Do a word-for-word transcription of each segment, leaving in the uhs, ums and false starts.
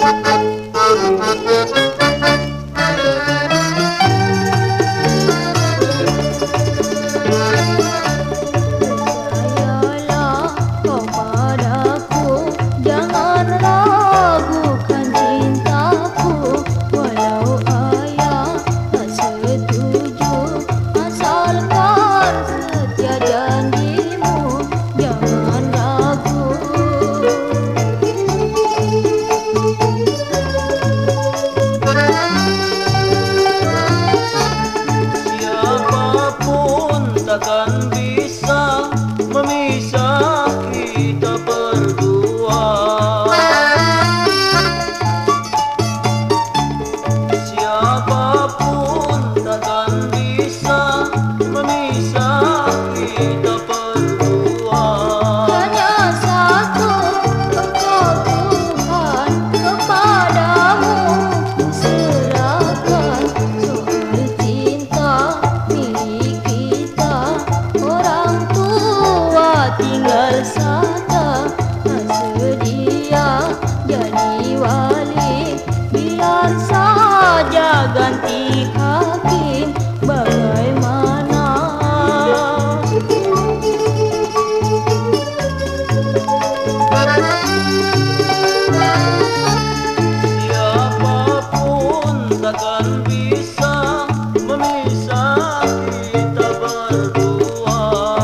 Takkan bisa memisah kita berdua. Siapapun takkan bisa memisah kita berdua. Hanya satu Engkau Tuhan, kepadamu ku serahkan soal cinta milik kita. Orang tua tinggal sata, tak sedia jadi wali. Biar saja ganti hakim, bagaimana? Siapapun takkan bisa memisah kita berdua.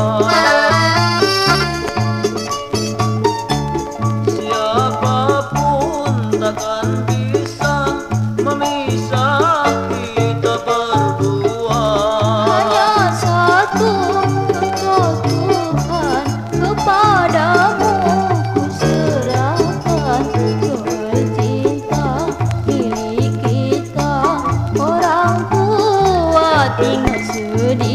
Siapapun takkan bisa memisah kita berdua. Hanya satu Engkau Tuhan, kepadamu ku serahkan soal cinta milik kita. Orang tua tinggal sedih.